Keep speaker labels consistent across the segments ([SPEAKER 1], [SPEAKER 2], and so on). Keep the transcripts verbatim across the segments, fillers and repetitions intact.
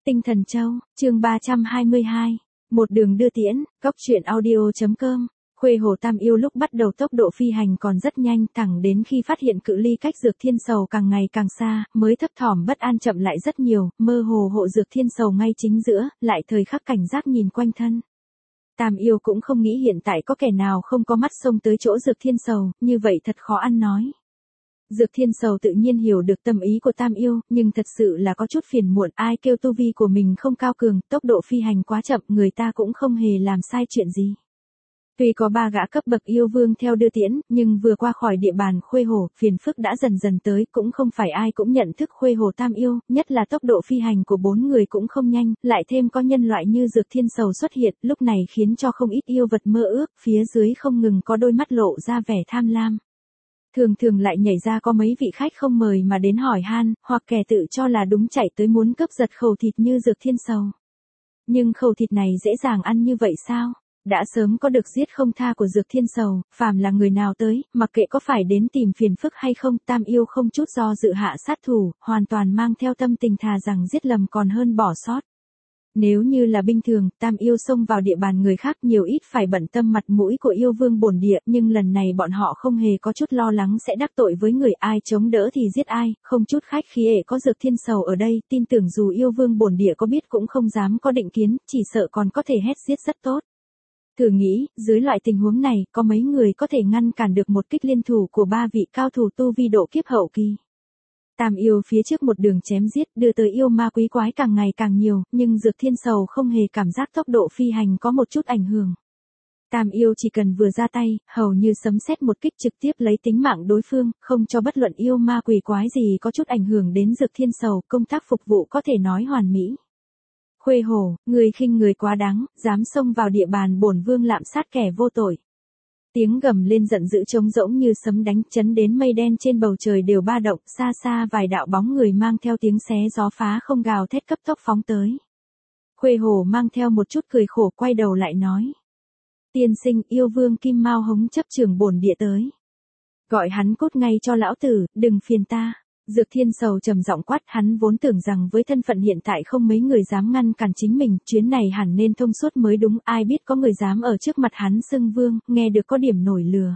[SPEAKER 1] Tinh Thần Châu, chương ba trăm hai mươi hai. Một đường đưa tiễn, cốc truyện audio.com. Khuê Hồ Tam Yêu lúc bắt đầu tốc độ phi hành còn rất nhanh, thẳng đến khi phát hiện cự ly cách Dược Thiên Sầu càng ngày càng xa, mới thấp thỏm bất an chậm lại rất nhiều, mơ hồ hộ Dược Thiên Sầu ngay chính giữa, lại thời khắc cảnh giác nhìn quanh thân. Tam Yêu cũng không nghĩ hiện tại có kẻ nào không có mắt xông tới chỗ Dược Thiên Sầu, như vậy thật khó ăn nói. Dược Thiên Sầu tự nhiên hiểu được tâm ý của Tam Yêu, nhưng thật sự là có chút phiền muộn, ai kêu tu vi của mình không cao cường, tốc độ phi hành quá chậm, người ta cũng không hề làm sai chuyện gì. Tuy có ba gã cấp bậc yêu vương theo đưa tiễn, nhưng vừa qua khỏi địa bàn Khuê Hồ, phiền phức đã dần dần tới, cũng không phải ai cũng nhận thức Khuê Hồ Tam Yêu, nhất là tốc độ phi hành của bốn người cũng không nhanh, lại thêm có nhân loại như Dược Thiên Sầu xuất hiện, lúc này khiến cho không ít yêu vật mơ ước, phía dưới không ngừng có đôi mắt lộ ra vẻ tham lam. Thường thường lại nhảy ra có mấy vị khách không mời mà đến hỏi han, hoặc kẻ tự cho là đúng chạy tới muốn cướp giật khẩu thịt như Dược Thiên Sầu. Nhưng khẩu thịt này dễ dàng ăn như vậy sao? Đã sớm có được giết không tha của Dược Thiên Sầu, phàm là người nào tới, mặc kệ có phải đến tìm phiền phức hay không, Tam Yêu không chút do dự hạ sát thủ, hoàn toàn mang theo tâm tình thà rằng giết lầm còn hơn bỏ sót. Nếu như là bình thường, Tam Yêu xông vào địa bàn người khác nhiều ít phải bận tâm mặt mũi của yêu vương bổn địa, nhưng lần này bọn họ không hề có chút lo lắng sẽ đắc tội với người, ai chống đỡ thì giết ai, không chút khách khí ệ có Dược Thiên Sầu ở đây, tin tưởng dù yêu vương bổn địa có biết cũng không dám có định kiến, chỉ sợ còn có thể hét giết rất tốt. Thử nghĩ, dưới loại tình huống này, có mấy người có thể ngăn cản được một kích liên thủ của ba vị cao thủ tu vi độ kiếp hậu kỳ. Tam Yêu phía trước một đường chém giết, đưa tới yêu ma quý quái càng ngày càng nhiều, nhưng Dược Thiên Sầu không hề cảm giác tốc độ phi hành có một chút ảnh hưởng. Tam Yêu chỉ cần vừa ra tay, hầu như sấm sét một kích trực tiếp lấy tính mạng đối phương, không cho bất luận yêu ma quỷ quái gì có chút ảnh hưởng đến Dược Thiên Sầu, công tác phục vụ có thể nói hoàn mỹ. Khuê Hồ, người khinh người quá đáng, dám xông vào địa bàn bổn vương lạm sát kẻ vô tội. Tiếng gầm lên giận dữ trống rỗng như sấm đánh, chấn đến mây đen trên bầu trời đều ba động, xa xa vài đạo bóng người mang theo tiếng xé gió phá không gào thét cấp tốc phóng tới. Khuê Hồ mang theo một chút cười khổ quay đầu lại nói. Tiên sinh, yêu vương Kim Mao Hống chấp trưởng bổn địa tới. Gọi hắn cút ngay cho lão tử, đừng phiền ta. Dược Thiên Sầu trầm giọng quát, hắn vốn tưởng rằng với thân phận hiện tại không mấy người dám ngăn cản chính mình, chuyến này hẳn nên thông suốt mới đúng, ai biết có người dám ở trước mặt hắn xưng vương, nghe được có điểm nổi lừa.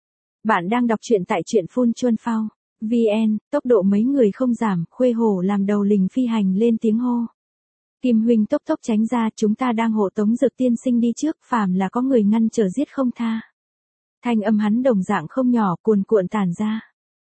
[SPEAKER 1] Bạn đang đọc truyện tại truyện Phun Chuân Phao. vê en, tốc độ mấy người không giảm, Khuê Hồ làm đầu lình phi hành lên tiếng hô. Kim huynh tốc tốc tránh ra, chúng ta đang hộ tống Dược tiên sinh đi trước, phàm là có người ngăn trở giết không tha. Thanh âm hắn đồng dạng không nhỏ, cuồn cuộn tản ra.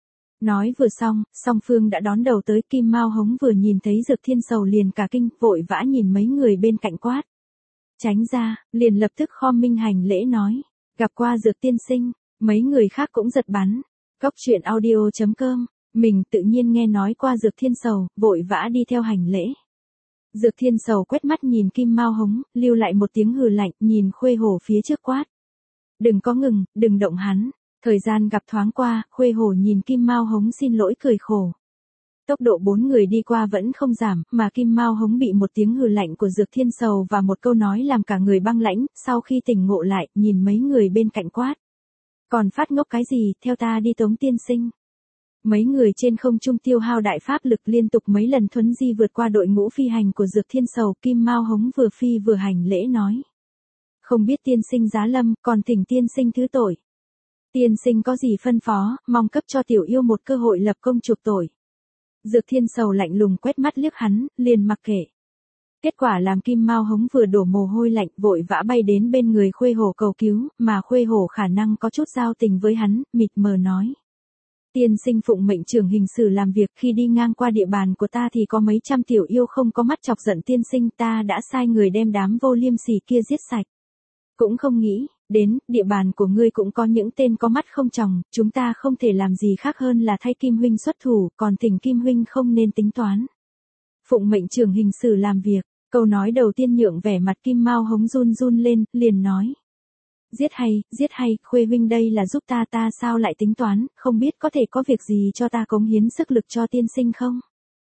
[SPEAKER 1] Nói vừa xong, song phương đã đón đầu tới, Kim Mao Hống vừa nhìn thấy Dược Thiên Sầu liền cả kinh, vội vã nhìn mấy người bên cạnh quát. Tránh ra, liền lập tức khom minh hành lễ nói, gặp qua Dược tiên sinh, mấy người khác cũng giật bắn. Cốc truyện audio.com, mình tự nhiên nghe nói qua Dược Thiên Sầu, vội vã đi theo hành lễ. Dược Thiên Sầu quét mắt nhìn Kim Mao Hống, lưu lại một tiếng hừ lạnh, nhìn Khuê Hồ phía trước quát. Đừng có ngừng, đừng động hắn. Thời gian gặp thoáng qua, Khuê Hồ nhìn Kim Mao Hống xin lỗi cười khổ. Tốc độ bốn người đi qua vẫn không giảm, mà Kim Mao Hống bị một tiếng hừ lạnh của Dược Thiên Sầu và một câu nói làm cả người băng lãnh, sau khi tỉnh ngộ lại, nhìn mấy người bên cạnh quát. Còn phát ngốc cái gì, theo ta đi tống tiên sinh. Mấy người trên không trung tiêu hao đại pháp lực liên tục mấy lần thuấn di vượt qua đội ngũ phi hành của Dược Thiên Sầu, Kim Mao Hống vừa phi vừa hành lễ nói. Không biết tiên sinh giá lâm, còn thỉnh tiên sinh thứ tội. Tiên sinh có gì phân phó, mong cấp cho tiểu yêu một cơ hội lập công chuộc tội. Dược Thiên Sầu lạnh lùng quét mắt liếc hắn, liền mặc kệ. Kết quả làm Kim Mao Hống vừa đổ mồ hôi lạnh, vội vã bay đến bên người Khuê Hồ cầu cứu, mà Khuê Hồ khả năng có chút giao tình với hắn, mịt mờ nói. Tiên sinh phụng mệnh trưởng hình sử làm việc, khi đi ngang qua địa bàn của ta thì có mấy trăm tiểu yêu không có mắt chọc giận tiên sinh, ta đã sai người đem đám vô liêm sỉ kia giết sạch. Cũng không nghĩ, đến, địa bàn của ngươi cũng có những tên có mắt không tròng, chúng ta không thể làm gì khác hơn là thay Kim huynh xuất thủ, còn thỉnh Kim huynh không nên tính toán. Phụng mệnh trưởng hình sử làm việc, câu nói đầu tiên nhượng vẻ mặt Kim Mao Hống run run lên, liền nói. Giết hay, giết hay, Khuê huynh đây là giúp ta, ta sao lại tính toán, không biết có thể có việc gì cho ta cống hiến sức lực cho tiên sinh không?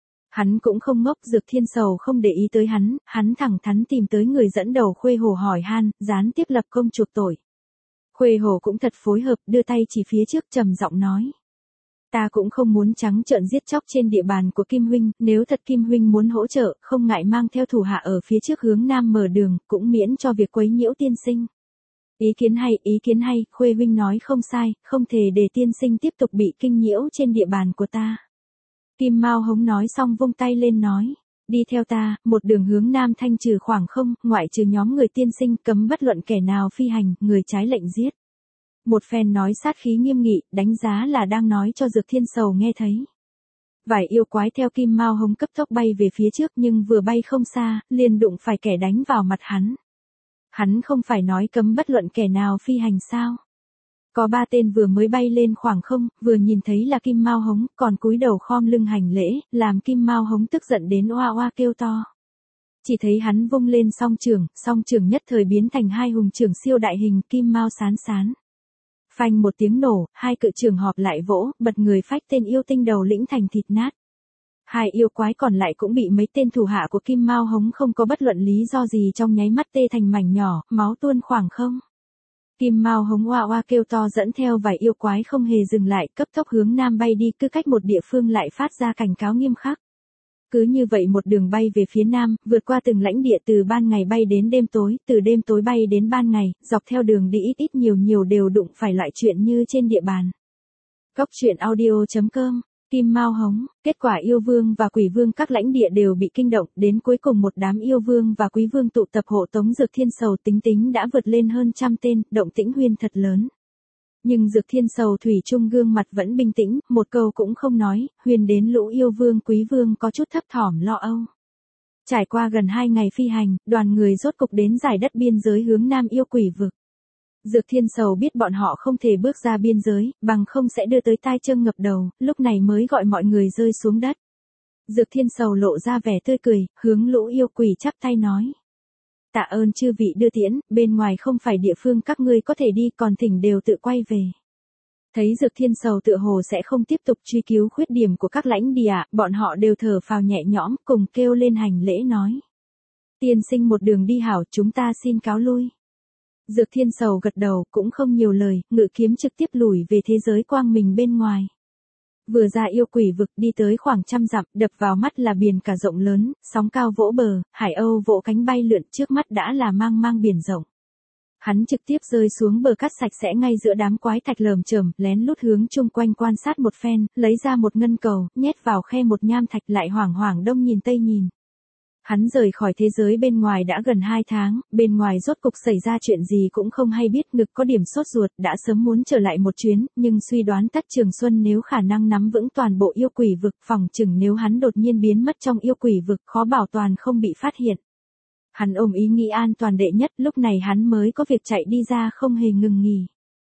[SPEAKER 1] Hắn cũng không ngốc, Dược Thiên Sầu không để ý tới hắn, hắn thẳng thắn tìm tới người dẫn đầu Khuê Hồ hỏi han, gián tiếp lập công chuộc tội. Khuê Hồ cũng thật phối hợp, đưa tay chỉ phía trước trầm giọng nói. Ta cũng không muốn trắng trợn giết chóc trên địa bàn của Kim huynh, nếu thật Kim huynh muốn hỗ trợ, không ngại mang theo thủ hạ ở phía trước hướng nam mở đường, cũng miễn cho việc quấy nhiễu tiên sinh. Ý kiến hay, ý kiến hay, Khuê huynh nói không sai, không thể để tiên sinh tiếp tục bị kinh nhiễu trên địa bàn của ta. Kim Mao Hống nói xong vung tay lên nói, đi theo ta, một đường hướng nam thanh trừ khoảng không, ngoại trừ nhóm người tiên sinh cấm bất luận kẻ nào phi hành, người trái lệnh giết. Một phen nói sát khí nghiêm nghị, đánh giá là đang nói cho Dược Thiên Sầu nghe thấy. Vài yêu quái theo Kim Mao Hống cấp tốc bay về phía trước nhưng vừa bay không xa, liền đụng phải kẻ đánh vào mặt hắn. Hắn không phải nói cấm bất luận kẻ nào phi hành sao? Có ba tên vừa mới bay lên khoảng không, vừa nhìn thấy là Kim Mao Hống, còn cúi đầu khom lưng hành lễ, làm Kim Mao Hống tức giận đến oa oa kêu to. Chỉ thấy hắn vung lên song trường, song trường nhất thời biến thành hai hùng trường siêu đại hình Kim Mao sán sán. Phanh một tiếng nổ, hai cự trường họp lại vỗ, bật người phách tên yêu tinh đầu lĩnh thành thịt nát. Hai yêu quái còn lại cũng bị mấy tên thủ hạ của Kim Mao Hống không có bất luận lý do gì trong nháy mắt tê thành mảnh nhỏ, máu tuôn khoảng không. Kim Mao Hống oa oa kêu to dẫn theo vài yêu quái không hề dừng lại, cấp tốc hướng nam bay đi, cứ cách một địa phương lại phát ra cảnh cáo nghiêm khắc. Cứ như vậy một đường bay về phía nam, vượt qua từng lãnh địa từ ban ngày bay đến đêm tối, từ đêm tối bay đến ban ngày, dọc theo đường đi ít ít nhiều nhiều đều đụng phải loại chuyện như trên địa bàn. Cốc truyện audio chấm com, Kim Mao Hống, kết quả yêu vương và quỷ vương các lãnh địa đều bị kinh động, đến cuối cùng một đám yêu vương và quý vương tụ tập hộ tống Dược Thiên Sầu, tính tính đã vượt lên hơn trăm tên, động tĩnh huyên thật lớn. Nhưng Dược Thiên Sầu thủy chung gương mặt vẫn bình tĩnh, một câu cũng không nói, huyền đến lũ yêu vương quý vương có chút thấp thỏm lo âu. Trải qua gần hai ngày phi hành, đoàn người rốt cục đến giải đất biên giới hướng nam yêu quỷ vực. Dược Thiên Sầu biết bọn họ không thể bước ra biên giới, bằng không sẽ đưa tới tai châm ngập đầu, lúc này mới gọi mọi người rơi xuống đất. Dược Thiên Sầu lộ ra vẻ tươi cười, hướng lũ yêu quỷ chắp tay nói. Tạ ơn chư vị đưa tiễn, bên ngoài không phải địa phương các ngươi có thể đi, còn thỉnh đều tự quay về. Thấy Dược Thiên Sầu tựa hồ sẽ không tiếp tục truy cứu khuyết điểm của các lãnh địa, bọn họ đều thở phào nhẹ nhõm, cùng kêu lên hành lễ nói. Tiên sinh một đường đi hảo, chúng ta xin cáo lui. Dược Thiên Sầu gật đầu, cũng không nhiều lời, ngự kiếm trực tiếp lùi về thế giới quang mình bên ngoài. Vừa ra yêu quỷ vực đi tới khoảng trăm dặm, đập vào mắt là biển cả rộng lớn, sóng cao vỗ bờ, hải âu vỗ cánh bay lượn, trước mắt đã là mang mang biển rộng. Hắn trực tiếp rơi xuống bờ cát sạch sẽ ngay giữa đám quái thạch lởm chởm, lén lút hướng chung quanh quan sát một phen, lấy ra một ngân cầu, nhét vào khe một nham thạch, lại hoảng hoảng đông nhìn tây nhìn. Hắn rời khỏi thế giới bên ngoài đã gần hai tháng, bên ngoài rốt cục xảy ra chuyện gì cũng không hay biết, ngực có điểm sốt ruột, đã sớm muốn trở lại một chuyến, nhưng suy đoán Tất Trường Xuân nếu khả năng nắm vững toàn bộ yêu quỷ vực, phòng chừng nếu hắn đột nhiên biến mất trong yêu quỷ vực, khó bảo toàn không bị phát hiện. Hắn ôm ý nghĩ an toàn đệ nhất, lúc này hắn mới có việc chạy đi ra không hề ngừng nghỉ.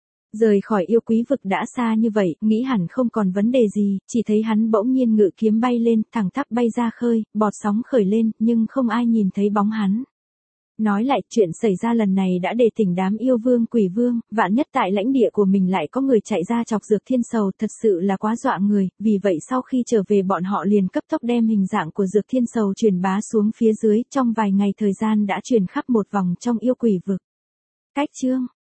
[SPEAKER 1] Rời khỏi yêu quý vực đã xa như vậy, nghĩ hẳn không còn vấn đề gì, chỉ thấy hắn bỗng nhiên ngự kiếm bay lên, thẳng tắp bay ra khơi, bọt sóng khởi lên, nhưng không ai nhìn thấy bóng hắn. Nói lại, chuyện xảy ra lần này đã để tỉnh đám yêu vương quỷ vương, vạn nhất tại lãnh địa của mình lại có người chạy ra chọc Dược Thiên Sầu, thật sự là quá dọa người, vì vậy sau khi trở về bọn họ liền cấp tốc đem hình dạng của Dược Thiên Sầu truyền bá xuống phía dưới, trong vài ngày thời gian đã truyền khắp một vòng trong yêu quỷ vực. Cách chương